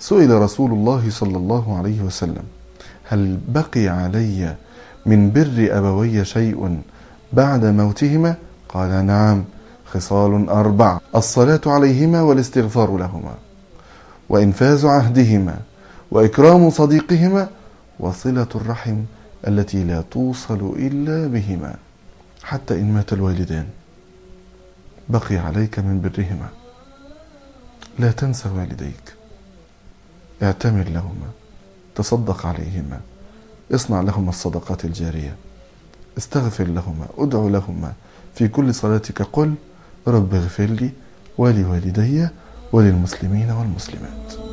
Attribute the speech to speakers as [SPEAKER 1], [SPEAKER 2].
[SPEAKER 1] سئل رسول الله صلى الله عليه وسلم: هل بقي علي من بر أبوي شيء بعد موتهما؟ قال: نعم، خصال 4: الصلاة عليهما والاستغفار لهما، وإنفاذ عهدهما، وإكرام صديقهما، وصلة الرحم التي لا توصل إلا بهما. حتى إن مات الوالدان بقي عليك من برهما. لا تنسى والديك، اعتمر لهما، تصدق عليهما، اصنع لهما الصدقات الجارية، استغفر لهما، ادعو لهما. في كل صلاتك قل: رب اغفر لي ولوالدي وللمسلمين والمسلمات.